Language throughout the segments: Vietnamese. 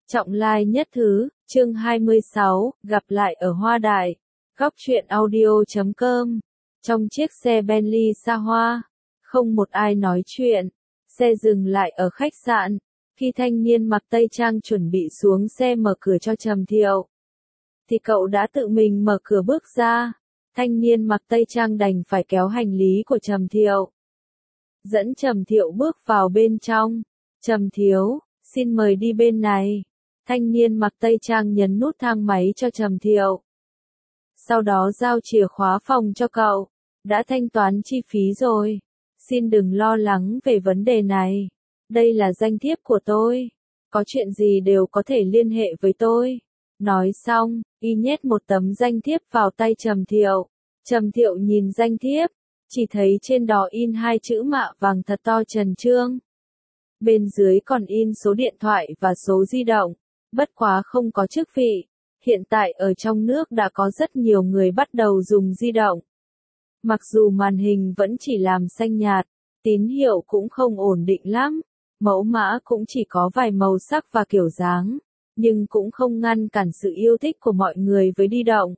Trọng lai nhất thứ, chương 26, gặp lại ở Hoa Đại. Góc truyện audio.com. Trong chiếc xe Bentley xa hoa, không một ai nói chuyện. Xe dừng lại ở khách sạn. Khi thanh niên mặc tây trang chuẩn bị xuống xe mở cửa cho Trầm Thiệu, thì cậu đã tự mình mở cửa bước ra. Thanh niên mặc tây trang đành phải kéo hành lý của Trầm Thiệu, dẫn Trầm Thiệu bước vào bên trong. Trầm Thiếu, xin mời đi bên này. Thanh niên mặc tây trang nhấn nút thang máy cho Trầm Thiệu, sau đó giao chìa khóa phòng cho cậu. Đã thanh toán chi phí rồi, xin đừng lo lắng về vấn đề này. Đây là danh thiếp của tôi, có chuyện gì đều có thể liên hệ với tôi. Nói xong, y nhét một tấm danh thiếp vào tay Trầm Thiệu. Trầm Thiệu nhìn danh thiếp, chỉ thấy trên đó in hai chữ mạ vàng thật to Trần Trương. Bên dưới còn in số điện thoại và số di động, bất quá không có chức vị. Hiện tại ở trong nước đã có rất nhiều người bắt đầu dùng di động. Mặc dù màn hình vẫn chỉ làm xanh nhạt, tín hiệu cũng không ổn định lắm, mẫu mã cũng chỉ có vài màu sắc và kiểu dáng, nhưng cũng không ngăn cản sự yêu thích của mọi người với di động.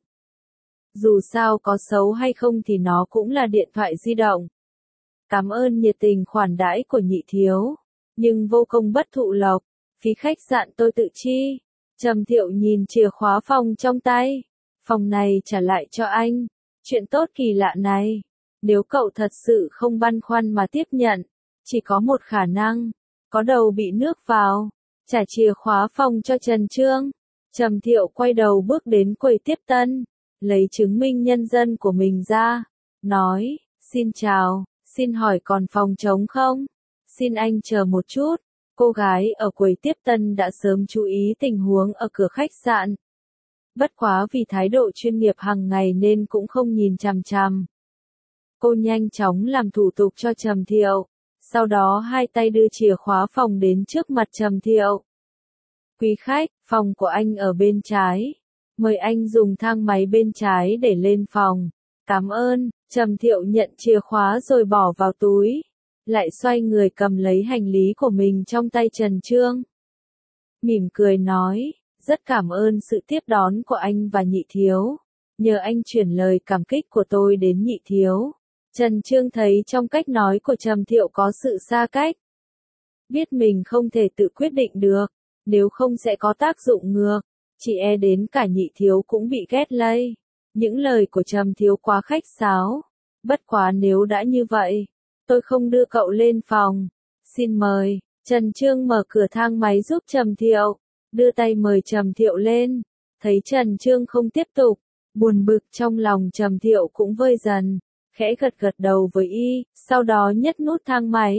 Dù sao có xấu hay không thì nó cũng là điện thoại di động. Cảm ơn nhiệt tình khoản đãi của nhị thiếu, nhưng vô công bất thụ lộc, phí khách sạn tôi tự chi. Trầm Thiệu nhìn chìa khóa phòng trong tay. Phòng này trả lại cho anh. Chuyện tốt kỳ lạ này, nếu cậu thật sự không băn khoăn mà tiếp nhận, chỉ có một khả năng, có đầu bị nước vào. Trả chìa khóa phòng cho Trần Trương. Trầm Thiệu quay đầu bước đến quầy tiếp tân, lấy chứng minh nhân dân của mình ra, nói, xin chào, xin hỏi còn phòng trống không? Xin anh chờ một chút. Cô gái ở quầy tiếp tân đã sớm chú ý tình huống ở cửa khách sạn. Bất quá vì thái độ chuyên nghiệp hàng ngày nên cũng không nhìn chằm chằm. Cô nhanh chóng làm thủ tục cho Trầm Thiệu, sau đó hai tay đưa chìa khóa phòng đến trước mặt Trầm Thiệu. Quý khách, phòng của anh ở bên trái. Mời anh dùng thang máy bên trái để lên phòng. Cảm ơn. Trầm Thiệu nhận chìa khóa rồi bỏ vào túi, lại xoay người cầm lấy hành lý của mình trong tay Trần Trương. Mỉm cười nói, rất cảm ơn sự tiếp đón của anh và nhị thiếu. Nhờ anh chuyển lời cảm kích của tôi đến nhị thiếu. Trần Trương thấy trong cách nói của Trầm Thiệu có sự xa cách. Biết mình không thể tự quyết định được, nếu không sẽ có tác dụng ngược. Chỉ e đến cả nhị thiếu cũng bị ghét lây. Những lời của Trầm Thiếu quá khách sáo. Bất quá nếu đã như vậy, tôi không đưa cậu lên phòng. Xin mời. Trần Trương mở cửa thang máy giúp Trầm Thiệu, đưa tay mời Trầm Thiệu lên. Thấy Trần Trương không tiếp tục, buồn bực trong lòng Trầm Thiệu cũng vơi dần, khẽ gật gật đầu với y, sau đó nhấc nút thang máy.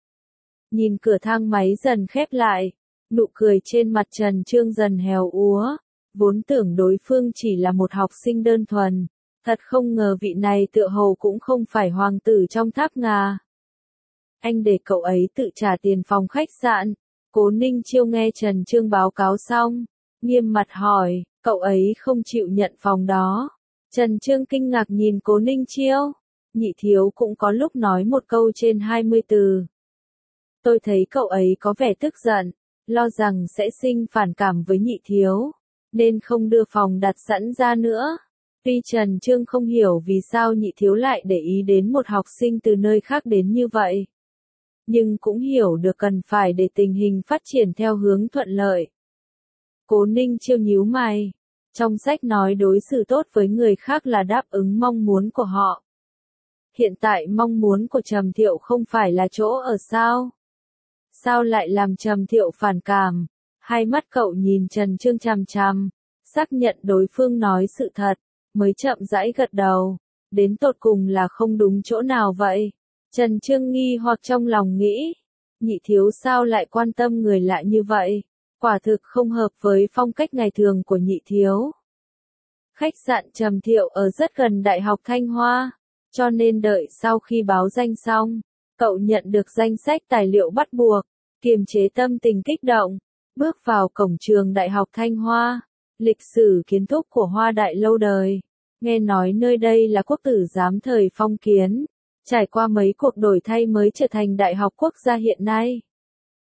Nhìn cửa thang máy dần khép lại, nụ cười trên mặt Trần Trương dần héo úa. Vốn tưởng đối phương chỉ là một học sinh đơn thuần, thật không ngờ vị này tựa hồ cũng không phải hoàng tử trong tháp ngà. Anh để cậu ấy tự trả tiền phòng khách sạn. Cố Ninh Chiêu nghe Trần Trương báo cáo xong, nghiêm mặt hỏi, cậu ấy không chịu nhận phòng đó. Trần Trương kinh ngạc nhìn Cố Ninh Chiêu. Nhị thiếu cũng có lúc nói một câu trên 20 từ. Tôi thấy cậu ấy có vẻ tức giận, lo rằng sẽ sinh phản cảm với nhị thiếu, nên không đưa phòng đặt sẵn ra nữa. Tuy Trần Trương không hiểu vì sao nhị thiếu lại để ý đến một học sinh từ nơi khác đến như vậy, nhưng cũng hiểu được cần phải để tình hình phát triển theo hướng thuận lợi. Cố Ninh Chiêu nhíu mày. Trong sách nói đối xử tốt với người khác là đáp ứng mong muốn của họ. Hiện tại mong muốn của Trầm Thiệu không phải là chỗ ở sao? Sao lại làm Trầm Thiệu phản cảm? Hai mắt cậu nhìn Trần Trương chằm chằm, xác nhận đối phương nói sự thật, mới chậm rãi gật đầu. Đến tột cùng là không đúng chỗ nào vậy? Trần Trương nghi hoặc trong lòng nghĩ, nhị thiếu sao lại quan tâm người lạ như vậy? Quả thực không hợp với phong cách ngày thường của nhị thiếu. Khách sạn Trầm Thiệu ở rất gần Đại học Thanh Hoa, cho nên đợi sau khi báo danh xong, cậu nhận được danh sách tài liệu bắt buộc, kiềm chế tâm tình kích động, bước vào cổng trường Đại học Thanh Hoa. Lịch sử kiến thúc của Hoa Đại lâu đời, nghe nói nơi đây là quốc tử giám thời phong kiến, trải qua mấy cuộc đổi thay mới trở thành đại học quốc gia hiện nay.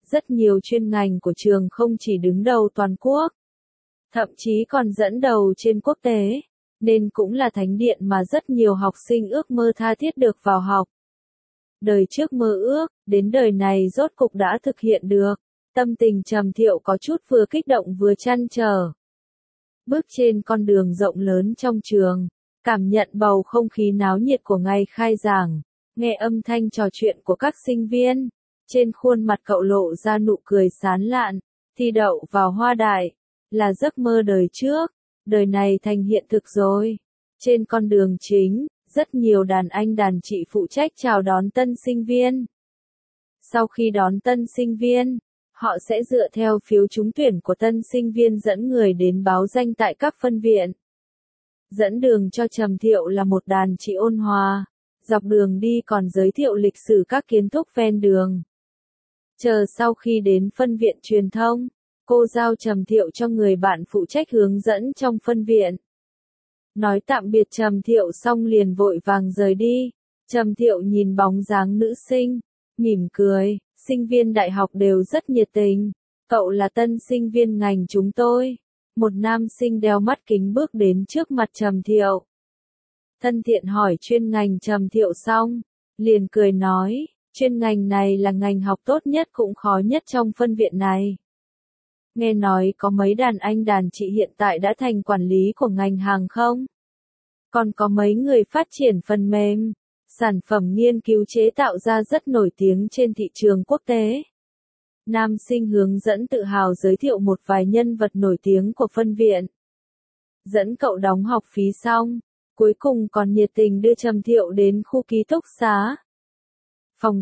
Rất nhiều chuyên ngành của trường không chỉ đứng đầu toàn quốc, thậm chí còn dẫn đầu trên quốc tế, nên cũng là thánh điện mà rất nhiều học sinh ước mơ tha thiết được vào học. Đời trước mơ ước, đến đời này rốt cục đã thực hiện được. Tâm tình Trầm Thiệu có chút vừa kích động vừa trăn trở. Bước trên con đường rộng lớn trong trường, cảm nhận bầu không khí náo nhiệt của ngày khai giảng, nghe âm thanh trò chuyện của các sinh viên, trên khuôn mặt cậu lộ ra nụ cười sán lạn, thi đậu vào Hoa Đại, là giấc mơ đời trước, đời này thành hiện thực rồi. Trên con đường chính, rất nhiều đàn anh đàn chị phụ trách chào đón tân sinh viên. Sau khi đón tân sinh viên, họ sẽ dựa theo phiếu trúng tuyển của tân sinh viên dẫn người đến báo danh tại các phân viện. Dẫn đường cho Trầm Thiệu là một đàn chị ôn hòa, dọc đường đi còn giới thiệu lịch sử các kiến trúc ven đường. Chờ sau khi đến phân viện truyền thông, cô giao Trầm Thiệu cho người bạn phụ trách hướng dẫn trong phân viện. Nói tạm biệt Trầm Thiệu xong liền vội vàng rời đi. Trầm Thiệu nhìn bóng dáng nữ sinh, mỉm cười, sinh viên đại học đều rất nhiệt tình. Cậu là tân sinh viên ngành chúng tôi. Một nam sinh đeo mắt kính bước đến trước mặt Trầm Thiệu. Thân thiện hỏi chuyên ngành Trầm Thiệu xong, liền cười nói, chuyên ngành này là ngành học tốt nhất cũng khó nhất trong phân viện này. Nghe nói có mấy đàn anh đàn chị hiện tại đã thành quản lý của ngành hàng không? Còn có mấy người phát triển phần mềm, sản phẩm nghiên cứu chế tạo ra rất nổi tiếng trên thị trường quốc tế. Nam sinh hướng dẫn tự hào giới thiệu một vài nhân vật nổi tiếng của phân viện. Dẫn cậu đóng học phí xong, cuối cùng còn nhiệt tình đưa Trầm Thiệu đến khu ký túc xá. Phòng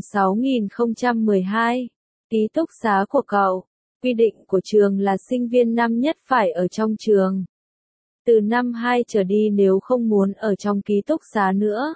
6012, ký túc xá của cậu. Quy định của trường là sinh viên năm nhất phải ở trong trường. Từ năm 2 trở đi nếu không muốn ở trong ký túc xá nữa,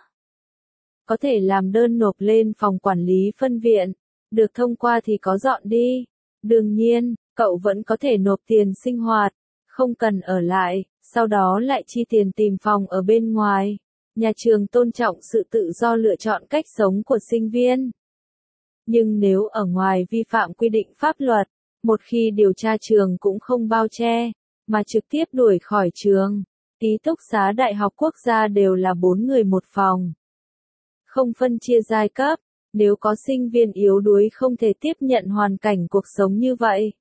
có thể làm đơn nộp lên phòng quản lý phân viện, được thông qua thì có dọn đi. Đương nhiên, cậu vẫn có thể nộp tiền sinh hoạt, không cần ở lại, sau đó lại chi tiền tìm phòng ở bên ngoài. Nhà trường tôn trọng sự tự do lựa chọn cách sống của sinh viên. Nhưng nếu ở ngoài vi phạm quy định pháp luật, một khi điều tra trường cũng không bao che, mà trực tiếp đuổi khỏi trường. Ký túc xá Đại học Quốc gia đều là 4 người một phòng. Không phân chia giai cấp, nếu có sinh viên yếu đuối không thể tiếp nhận hoàn cảnh cuộc sống như vậy,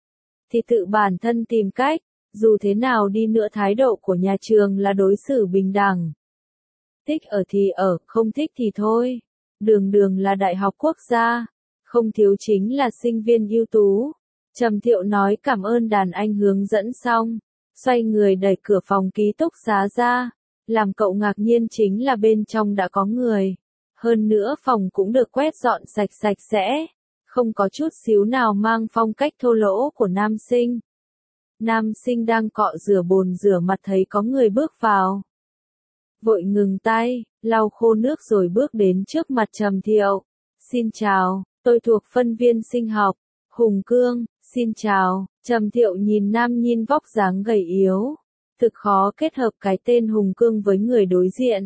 thì tự bản thân tìm cách, dù thế nào đi nữa thái độ của nhà trường là đối xử bình đẳng. Thích ở thì ở, không thích thì thôi. Đường đường là Đại học Quốc gia, không thiếu chính là sinh viên ưu tú. Trầm Thiệu nói cảm ơn đàn anh hướng dẫn xong, xoay người đẩy cửa phòng ký túc xá ra, làm cậu ngạc nhiên chính là bên trong đã có người. Hơn nữa phòng cũng được quét dọn sạch sạch sẽ, không có chút xíu nào mang phong cách thô lỗ của nam sinh. Nam sinh đang cọ rửa bồn rửa mặt thấy có người bước vào. Vội ngừng tay, lau khô nước rồi bước đến trước mặt Trầm Thiệu. Xin chào, tôi thuộc phân viên sinh học, Hùng Cương. Xin chào, Trầm Thiệu nhìn nam nhìn vóc dáng gầy yếu. Thực khó kết hợp cái tên Hùng Cương với người đối diện.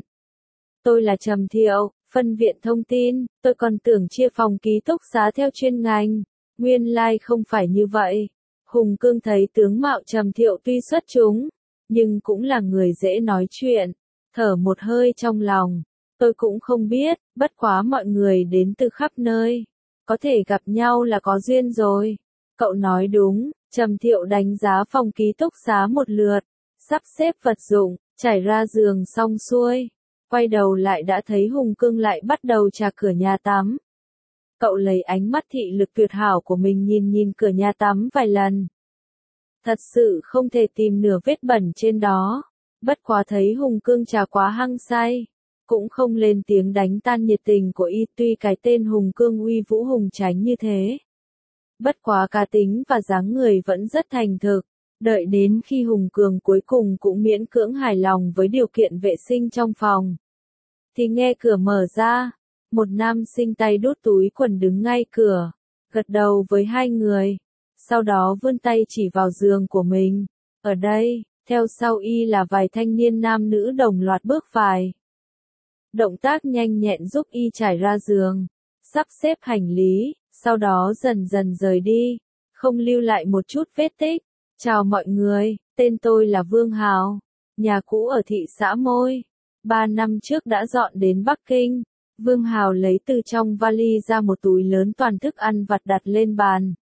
Tôi là Trầm Thiệu, phân viện thông tin, tôi còn tưởng chia phòng ký túc xá theo chuyên ngành. Nguyên lai không phải như vậy. Hùng Cương thấy tướng mạo Trầm Thiệu tuy xuất chúng, nhưng cũng là người dễ nói chuyện. Thở một hơi trong lòng. Tôi cũng không biết, bất quá mọi người đến từ khắp nơi. Có thể gặp nhau là có duyên rồi. Cậu nói đúng, Trầm Thiệu đánh giá phòng ký túc xá một lượt, sắp xếp vật dụng, trải ra giường xong xuôi. Quay đầu lại đã thấy Hùng Cương lại bắt đầu trà cửa nhà tắm. Cậu lấy ánh mắt thị lực tuyệt hảo của mình nhìn cửa nhà tắm vài lần. Thật sự không thể tìm nửa vết bẩn trên đó. Bất quá thấy Hùng Cương trà quá hăng say, cũng không lên tiếng đánh tan nhiệt tình của y, tuy cái tên Hùng Cương uy vũ hùng tránh như thế. Bất quá cá tính và dáng người vẫn rất thành thực. Đợi đến khi Hùng Cường cuối cùng cũng miễn cưỡng hài lòng với điều kiện vệ sinh trong phòng, thì nghe cửa mở ra, một nam sinh tay đút túi quần đứng ngay cửa, gật đầu với hai người, sau đó vươn tay chỉ vào giường của mình. Ở đây, theo sau y là vài thanh niên nam nữ đồng loạt bước vài. Động tác nhanh nhẹn giúp y trải ra giường, sắp xếp hành lý, sau đó dần dần rời đi, không lưu lại một chút vết tích. Chào mọi người, tên tôi là Vương Hào, nhà cũ ở thị xã Môi. 3 năm trước đã dọn đến Bắc Kinh. Vương Hào lấy từ trong vali ra một túi lớn toàn thức ăn vặt đặt lên bàn.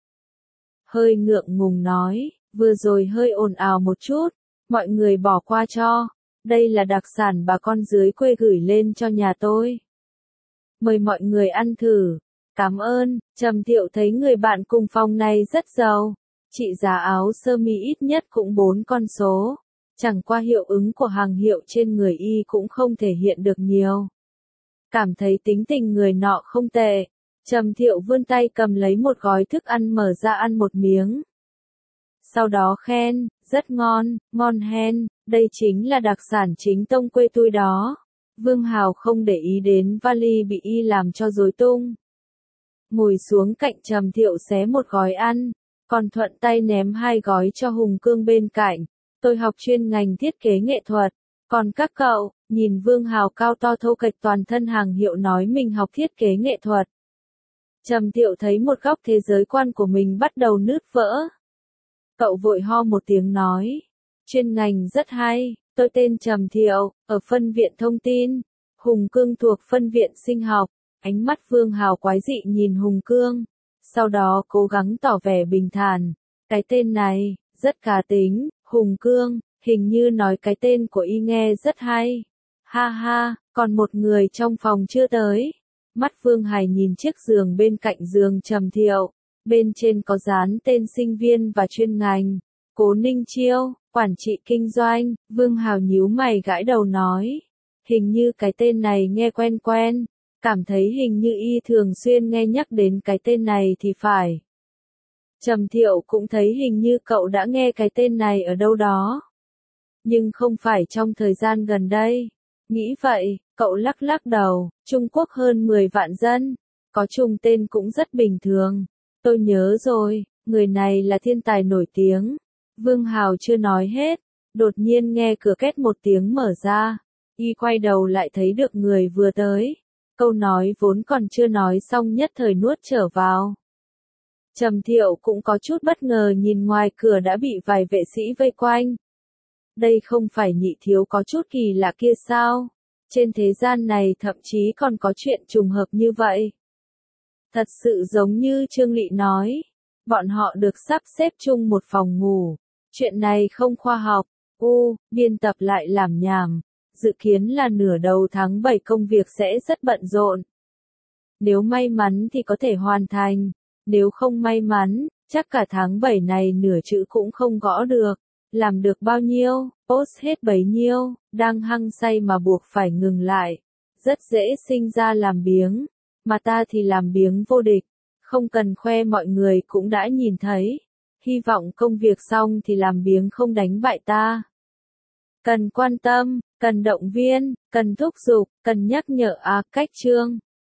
Hơi ngượng ngùng nói, vừa rồi hơi ồn ào một chút, mọi người bỏ qua cho. Đây là đặc sản bà con dưới quê gửi lên cho nhà tôi. Mời mọi người ăn thử. Cảm ơn. Trầm Thiệu thấy người bạn cùng phòng này rất giàu. Trị giá áo sơ mi ít nhất cũng 4 con số. Chẳng qua hiệu ứng của hàng hiệu trên người y cũng không thể hiện được nhiều. Cảm thấy tính tình người nọ không tệ. Trầm Thiệu vươn tay cầm lấy một gói thức ăn mở ra ăn một miếng. Sau đó khen, rất ngon, ngon hen, đây chính là đặc sản chính tông quê tôi đó. Vương Hào không để ý đến vali bị y làm cho rối tung. Ngồi xuống cạnh Trầm Thiệu xé một gói ăn, còn thuận tay ném 2 gói cho Hùng Cương bên cạnh. Tôi học chuyên ngành thiết kế nghệ thuật, còn các cậu, nhìn Vương Hào cao to thô kệch toàn thân hàng hiệu nói mình học thiết kế nghệ thuật. Trầm Thiệu thấy một góc thế giới quan của mình bắt đầu nứt vỡ. Cậu vội ho một tiếng nói, chuyên ngành rất hay, tôi tên Trầm Thiệu, ở phân viện thông tin. Hùng Cương thuộc phân viện sinh học. Ánh mắt Vương Hào quái dị nhìn Hùng Cương, sau đó cố gắng tỏ vẻ bình thản. Cái tên này, rất cá tính, Hùng Cương, hình như nói cái tên của y nghe rất hay. Ha ha, còn một người trong phòng chưa tới. Mắt Vương Hải nhìn chiếc giường bên cạnh giường Trầm Thiệu, bên trên có dán tên sinh viên và chuyên ngành. Cố Ninh Chiêu, quản trị kinh doanh. Vương Hào nhíu mày gãi đầu nói, hình như cái tên này nghe quen quen. Cảm thấy hình như y thường xuyên nghe nhắc đến cái tên này thì phải. Trầm Thiệu cũng thấy hình như cậu đã nghe cái tên này ở đâu đó. Nhưng không phải trong thời gian gần đây. Nghĩ vậy, cậu lắc lắc đầu, Trung Quốc hơn 10 vạn dân, có trùng tên cũng rất bình thường. Tôi nhớ rồi, người này là thiên tài nổi tiếng. Vương Hào chưa nói hết, đột nhiên nghe cửa két một tiếng mở ra. Y quay đầu lại thấy được người vừa tới. Câu nói vốn còn chưa nói xong nhất thời nuốt trở vào. Trầm Thiệu cũng có chút bất ngờ nhìn ngoài cửa đã bị vài vệ sĩ vây quanh. Đây không phải Nhị thiếu có chút kỳ lạ kia sao? Trên thế gian này thậm chí còn có chuyện trùng hợp như vậy. Thật sự giống như Trương Lị nói, bọn họ được sắp xếp chung một phòng ngủ. Chuyện này không khoa học. Biên tập lại làm nhảm. Dự kiến là nửa đầu tháng 7 công việc sẽ rất bận rộn. Nếu may mắn thì có thể hoàn thành. Nếu không may mắn, chắc cả tháng 7 này nửa chữ cũng không gõ được. Làm được bao nhiêu, post hết bấy nhiêu, đang hăng say mà buộc phải ngừng lại. Rất dễ sinh ra làm biếng. Mà ta thì làm biếng vô địch. Không cần khoe mọi người cũng đã nhìn thấy. Hy vọng công việc xong thì làm biếng không đánh bại ta. Cần quan tâm, cần động viên, cần thúc giục, cần nhắc nhở cách chương.